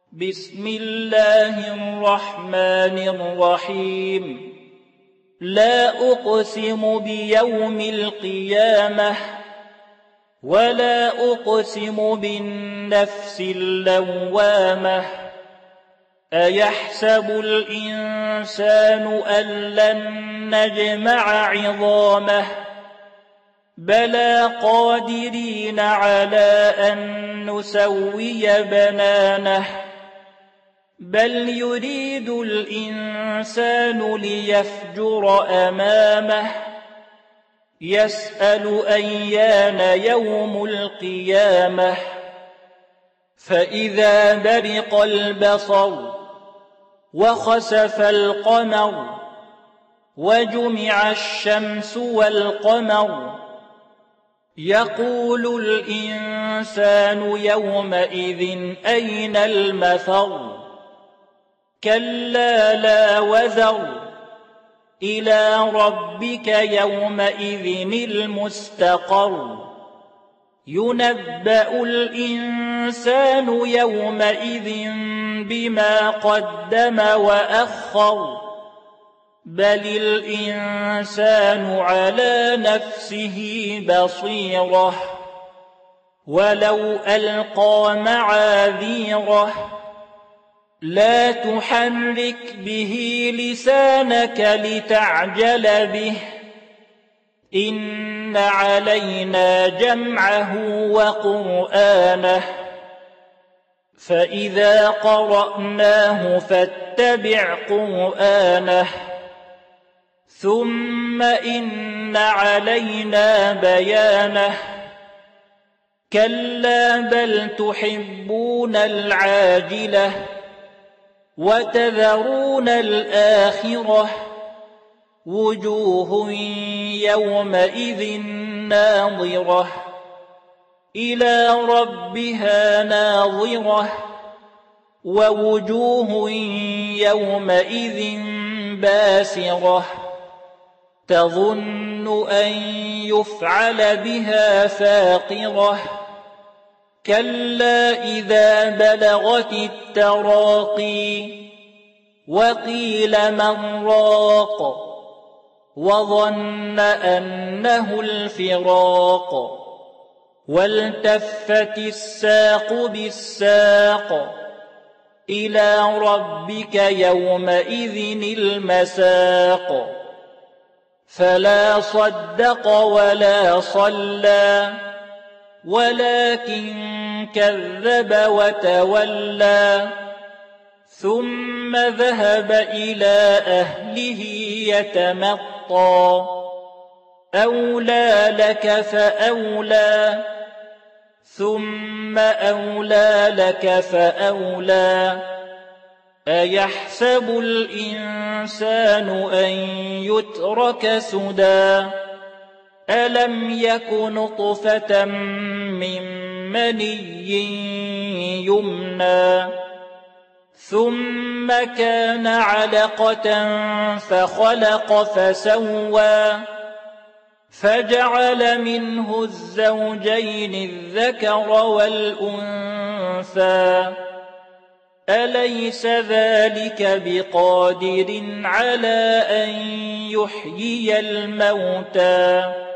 بسم الله الرحمن الرحيم. لا أقسم بيوم القيامة ولا أقسم بالنفس اللوامة. أيحسب الإنسان أن لن نجمع عظامه بلى قادرين على أن نسوي بنانه بل يريد الإنسان ليفجر أمامه يسأل أيان يوم القيامة. فإذا برق البصر وخسف القمر وجمع الشمس والقمر يقول الإنسان يومئذ أين المفر كلا لا وزر إلى ربك يومئذ المستقر. ينبأ الإنسان يومئذ بما قدم وأخر بل الإنسان على نفسه بصيرة ولو ألقى معاذيره لا تحرك به لسانك لتعجل به إن علينا جمعه وقرآنه فإذا قرأناه فاتبع قرآنه ثم إن علينا بيانه كلا بل تحبون العاجلة وتذرون الآخرة وجوه يومئذ ناظرة إلى ربها ناظرة ووجوه يومئذ باسرة تظن أن يفعل بها فاقرة كلا إذا بلغت التراقي وقيل من راق وظن أنه الفراق والتفت الساق بالساق إلى ربك يومئذ المساق. فلا صدق ولا صلى ولكن كذب وتولى ثم ذهب إلى أهله يتمطى أولى لك فأولى ثم أولى لك فأولى. أيحسب الإنسان أن يترك سدى ألم يك نطفة من مني يمنى ثم كان علقة فخلق فسوى فجعل منه الزوجين الذكر والأنثى أليس ذلك بقادر على أن يحيي الموتى